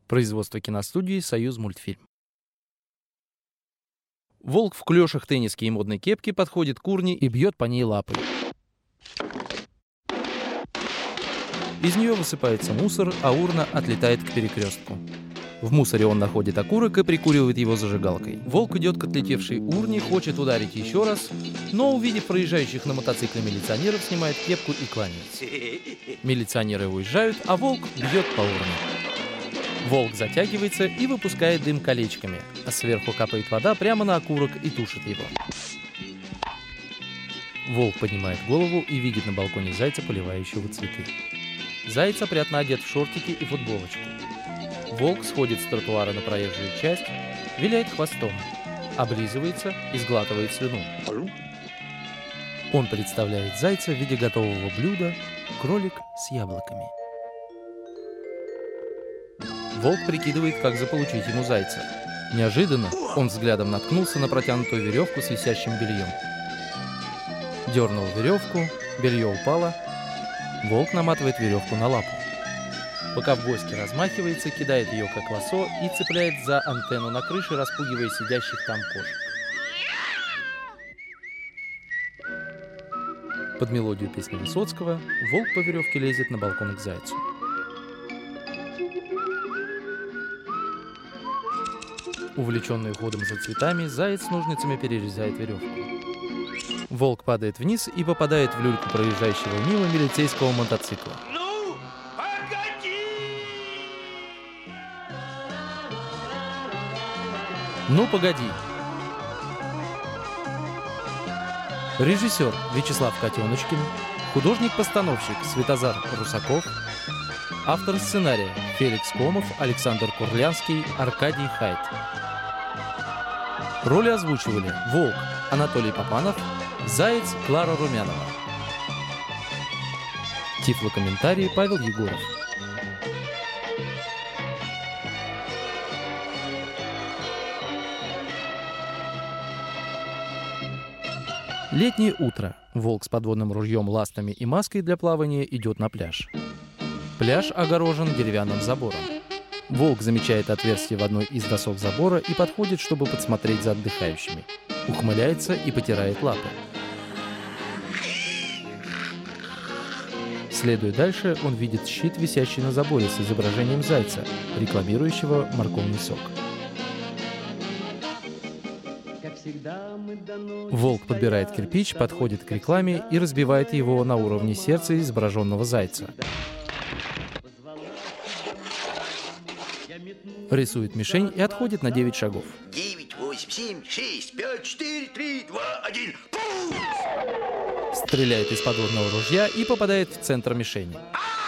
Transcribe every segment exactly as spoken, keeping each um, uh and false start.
Производство киностудии «Союзмультфильм». Волк в клёшах, тенниске и модной кепке подходит к урне и бьет по ней лапой. Из нее высыпается мусор, а урна отлетает к перекрестку. В мусоре он находит окурок и прикуривает его зажигалкой. Волк идет к отлетевшей урне, хочет ударить еще раз, но, увидев проезжающих на мотоцикле милиционеров, снимает кепку и кланяется. Милиционеры уезжают, а волк бьет по урне. Волк затягивается и выпускает дым колечками, а сверху капает вода прямо на окурок и тушит его. Волк поднимает голову и видит на балконе зайца, поливающего цветы. Заяц опрятно одет в шортики и футболочку. Волк сходит с тротуара на проезжую часть, виляет хвостом, облизывается и сглатывает слюну. Он представляет зайца в виде готового блюда — кролик с яблоками. Волк прикидывает, как заполучить ему зайца. Неожиданно он взглядом наткнулся на протянутую веревку с висящим бельем. Дернул веревку, белье упало. Волк наматывает веревку на лапу. По-ковбойски размахивается, кидает ее как лассо и цепляет за антенну на крыше, распугивая сидящих там кошек. Под мелодию песни Высоцкого волк по веревке лезет на балкон к зайцу. Увлеченный уходом за цветами, заяц с ножницами перерезает веревку. Волк падает вниз и попадает в люльку проезжающего мимо милицейского мотоцикла. Ну, погоди! Ну, погоди! Режиссер Вячеслав Котеночкин, художник-постановщик Светозар Русаков, автор сценария Феликс Комов, Александр Курлянский, Аркадий Хайт. Роли озвучивали Волк Анатолий Попанов, Заяц Клара Румянова. Тифлокомментарий Павел Егоров. Летнее утро. Волк с подводным ружьем, ластами и маской для плавания идет на пляж. Пляж огорожен деревянным забором. Волк замечает отверстие в одной из досок забора и подходит, чтобы подсмотреть за отдыхающими. Ухмыляется и потирает лапы. Следуя дальше, он видит щит, висящий на заборе с изображением зайца, рекламирующего морковный сок. Волк подбирает кирпич, подходит к рекламе и разбивает его на уровне сердца изображенного зайца. Рисует мишень и отходит на девять шагов. девять, восемь, семь, шесть, пять, четыре, три, два, один. Стреляет из подводного ружья и попадает в центр мишени.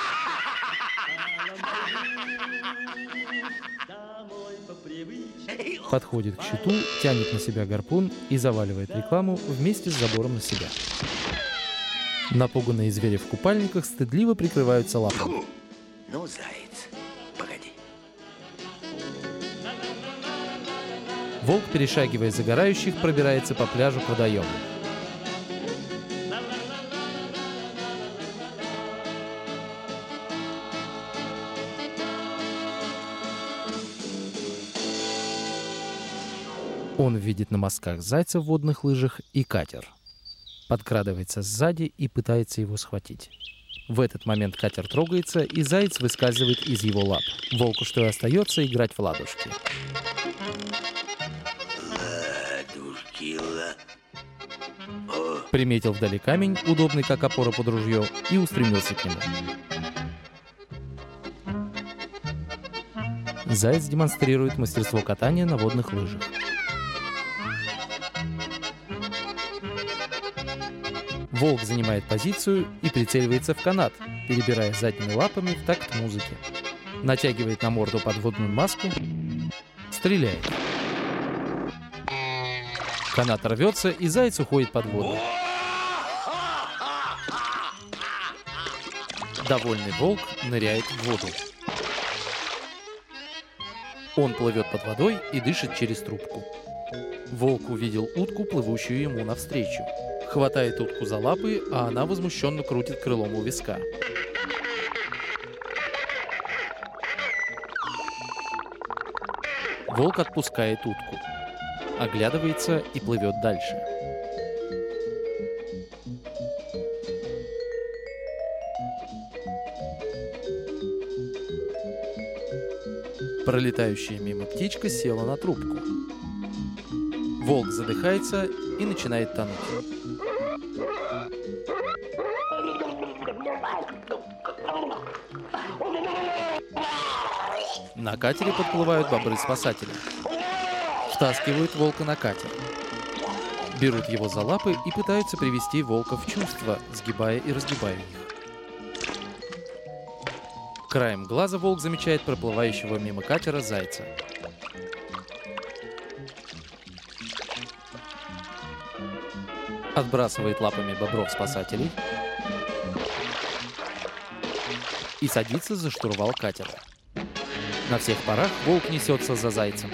Подходит к щиту, тянет на себя гарпун и заваливает рекламу вместе с забором на себя. Напуганные звери в купальниках стыдливо прикрываются лапами. Ну, заяц, погоди. Волк, перешагивая загорающих, пробирается по пляжу к водоему. Он видит на мостках зайца в водных лыжах и катер. Подкрадывается сзади и пытается его схватить. В этот момент катер трогается, и заяц выскальзывает из его лап. Волку что и остается играть в ладушки. Ладушки, ла... О, Приметил вдали камень, удобный как опора под ружье, и устремился к нему. Заяц демонстрирует мастерство катания на водных лыжах. Волк занимает позицию и прицеливается в канат, перебирая задними лапами в такт музыки. Натягивает на морду подводную маску, стреляет. Канат рвется, и заяц уходит под воду. Довольный волк ныряет в воду. Он плывет под водой и дышит через трубку. Волк увидел утку, плывущую ему навстречу. Хватает утку за лапы, а она возмущенно крутит крылом у виска. Волк отпускает утку, оглядывается и плывет дальше. Пролетающая мимо птичка села на трубку. Волк задыхается и начинает тонуть. На катере подплывают бобры-спасатели. Втаскивают волка на катер. Берут его за лапы и пытаются привести волка в чувство, сгибая и разгибая их. Краем глаза волк замечает проплывающего мимо катера зайца. Отбрасывает лапами бобров-спасателей и садится за штурвал катера. На всех парах волк несется за зайцем.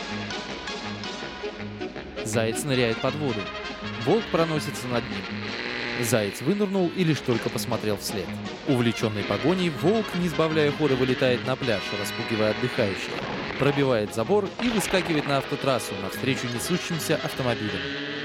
Заяц ныряет под воду. Волк проносится над ним. Заяц вынырнул и лишь только посмотрел вслед. Увлеченный погоней, волк, не сбавляя хода, вылетает на пляж, распугивая отдыхающих. Пробивает забор и выскакивает на автотрассу навстречу несущимся автомобилям.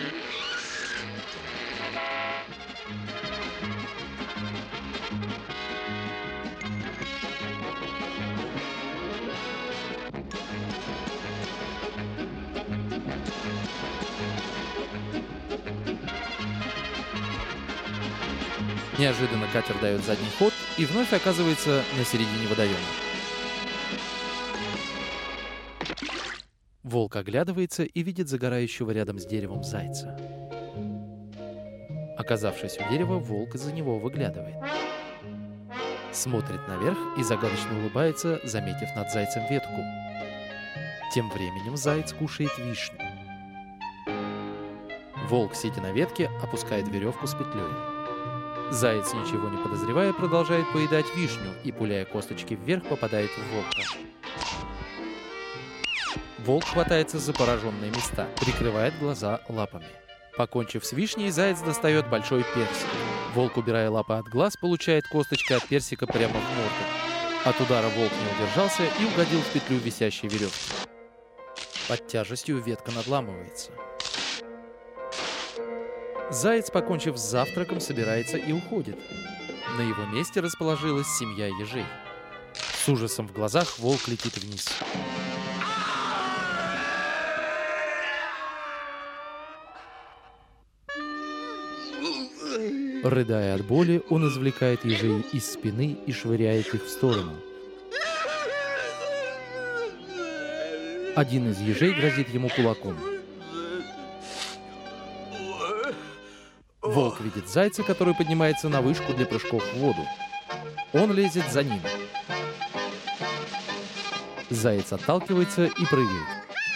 Неожиданно катер дает задний ход и вновь оказывается на середине водоема. Волк оглядывается и видит загорающего рядом с деревом зайца. Оказавшись у дерева, волк из-за него выглядывает. Смотрит наверх и загадочно улыбается, заметив над зайцем ветку. Тем временем заяц кушает вишню. Волк, сидя на ветке, опускает веревку с петлей. Заяц, ничего не подозревая, продолжает поедать вишню и, пуляя косточки вверх, попадает в волка. Волк хватается за пораженные места, прикрывает глаза лапами. Покончив с вишней, заяц достает большой персик. Волк, убирая лапы от глаз, получает косточкой от персика прямо в морду. От удара волк не удержался и угодил в петлю висящей веревки. Под тяжестью ветка надламывается. Заяц, покончив с завтраком, собирается и уходит. На его месте расположилась семья ежей. С ужасом в глазах волк летит вниз. Рыдая от боли, он извлекает ежей из спины и швыряет их в сторону. Один из ежей грозит ему кулаком. Волк видит зайца, который поднимается на вышку для прыжков в воду. Он лезет за ним. Заяц отталкивается и прыгает.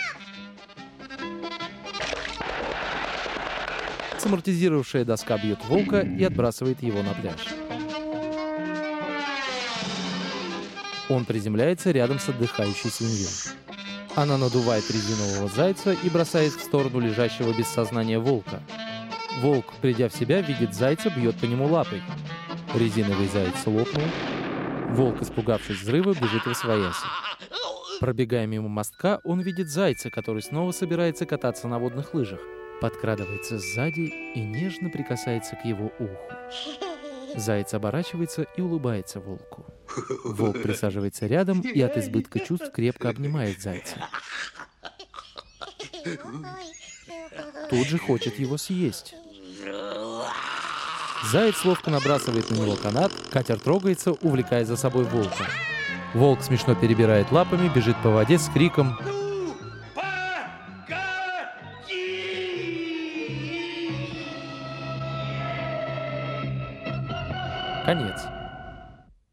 Самортизировавшая доска бьет волка и отбрасывает его на пляж. Он приземляется рядом с отдыхающей свиньей. Она надувает резинового зайца и бросает в сторону лежащего без сознания волка. Волк, придя в себя, видит зайца, бьет по нему лапой. Резиновый заяц лопнул. Волк, испугавшись взрыва, бежит восвояси. Пробегая мимо мостка, он видит зайца, который снова собирается кататься на водных лыжах. Подкрадывается сзади и нежно прикасается к его уху. Заяц оборачивается и улыбается волку. Волк присаживается рядом и от избытка чувств крепко обнимает зайца. Тут же хочет его съесть. Заяц ловко набрасывает на него канат, катер трогается, увлекая за собой волка. Волк смешно перебирает лапами, бежит по воде с криком «Конец».